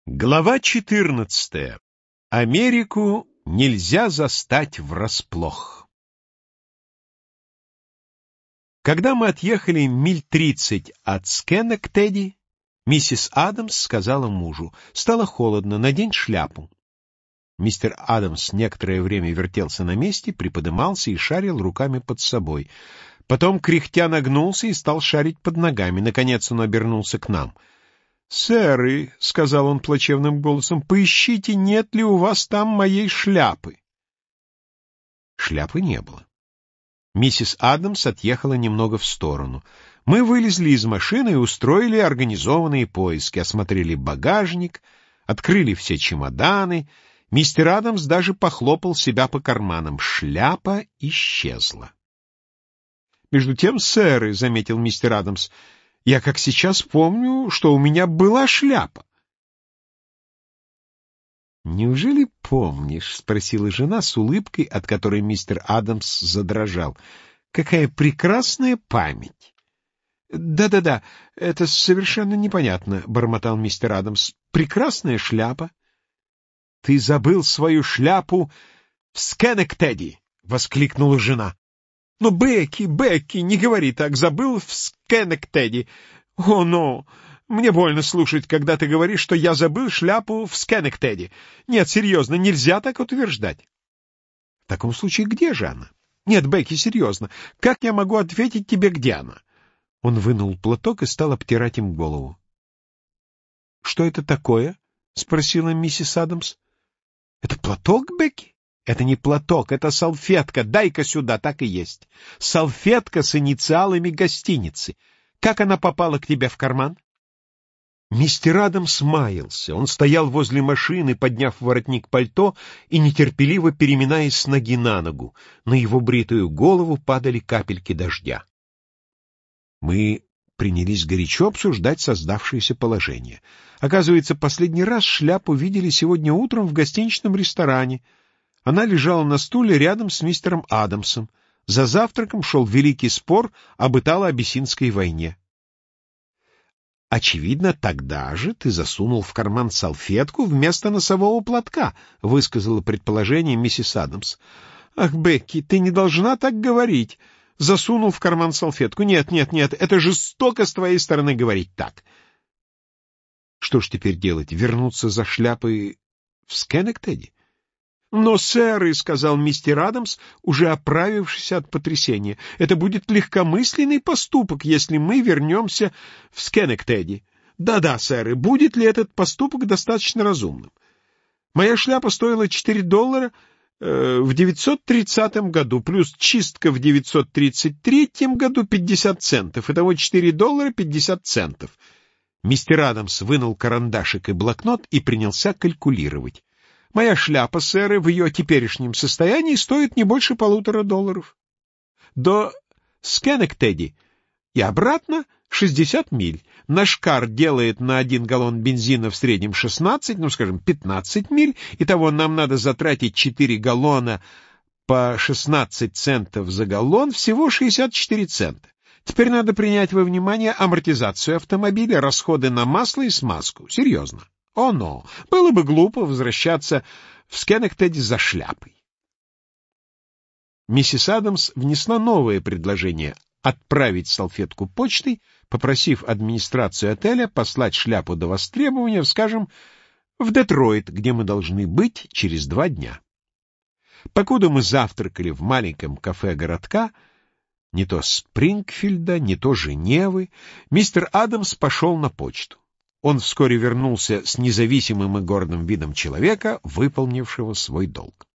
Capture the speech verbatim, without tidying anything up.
Глава четырнадцатая. Америку нельзя застать врасплох. Когда мы отъехали миль тридцать от Скhenectady, миссис Адамс сказала мужу: «Стало холодно, надень шляпу». Мистер Адамс некоторое время вертелся на месте, приподымался и шарил руками под собой. Потом, кряхтя, нагнулся и стал шарить под ногами. Наконец он обернулся к нам. «Сэры», — сказал он плачевным голосом, — «поищите, нет ли у вас там моей шляпы». Шляпы не было. Миссис Адамс отъехала немного в сторону. Мы вылезли из машины и устроили организованные поиски, осмотрели багажник, открыли все чемоданы. Мистер Адамс даже похлопал себя по карманам. Шляпа исчезла. «Между тем, сэры», — заметил мистер Адамс, — «я как сейчас помню, что у меня была шляпа». «Неужели помнишь?» — спросила жена с улыбкой, от которой мистер Адамс задрожал. «Какая прекрасная память!» «Да-да-да, это совершенно непонятно», — бормотал мистер Адамс. «Прекрасная шляпа». «Ты забыл свою шляпу в Скhenectady!» — воскликнула жена. «Но, Бекки, Бекки, не говори так, забыл в Скhenectady. О, но! Мне больно слушать, когда ты говоришь, что я забыл шляпу в Скhenectady. Нет, серьезно, нельзя так утверждать». «В таком случае, где же она?» «Нет, Бекки, серьезно, как я могу ответить тебе, где она?» Он вынул платок и стал обтирать им голову. «Что это такое?» — спросила миссис Адамс. «Это платок, Бекки?» «Это не платок, это салфетка. Дай-ка сюда, так и есть. Салфетка с инициалами гостиницы. Как она попала к тебе в карман?» Мистер Адамс маялся. Он стоял возле машины, подняв воротник пальто и нетерпеливо переминаясь с ноги на ногу. На его бритую голову падали капельки дождя. Мы принялись горячо обсуждать создавшееся положение. Оказывается, последний раз шляпу видели сегодня утром в гостиничном ресторане. Она лежала на стуле рядом с мистером Адамсом. За завтраком шел великий спор об Итало-Абиссинской войне. «Очевидно, тогда же ты засунул в карман салфетку вместо носового платка», — высказала предположение миссис Адамс. «Ах, Бекки, ты не должна так говорить. Засунул в карман салфетку. Нет, нет, нет, это жестоко с твоей стороны говорить так». «Что ж теперь делать? Вернуться за шляпой в Скhenectady?» «Но, сэры, — сказал мистер Адамс, уже оправившись от потрясения, — это будет легкомысленный поступок, если мы вернемся в Скhenectady. Да-да, сэры, будет ли этот поступок достаточно разумным? Моя шляпа стоила четыре доллара э, в девятьсот тридцатом году, плюс чистка в девятьсот тридцать третьем году пятьдесят центов. Итого четыре доллара пятьдесят центов. Мистер Адамс вынул карандашик и блокнот и принялся калькулировать. «Моя шляпа, сэры, в ее теперешнем состоянии стоит не больше полутора долларов. До Скhenectady и обратно шестьдесят миль. Наш кар делает на один галлон бензина в среднем шестнадцать, ну, скажем, пятнадцать миль. Итого нам надо затратить четыре галлона по шестнадцать центов за галлон, всего шестьдесят четыре цента. Теперь надо принять во внимание амортизацию автомобиля, расходы на масло и смазку. Серьезно. О, но! Было бы глупо возвращаться в Скhenectady за шляпой». Миссис Адамс внесла новое предложение — отправить салфетку почтой, попросив администрацию отеля послать шляпу до востребования, скажем, в Детройт, где мы должны быть через два дня. Покуда мы завтракали в маленьком кафе городка, не то Спрингфилда, не то Женевы, мистер Адамс пошел на почту. Он вскоре вернулся с независимым и гордым видом человека, выполнившего свой долг.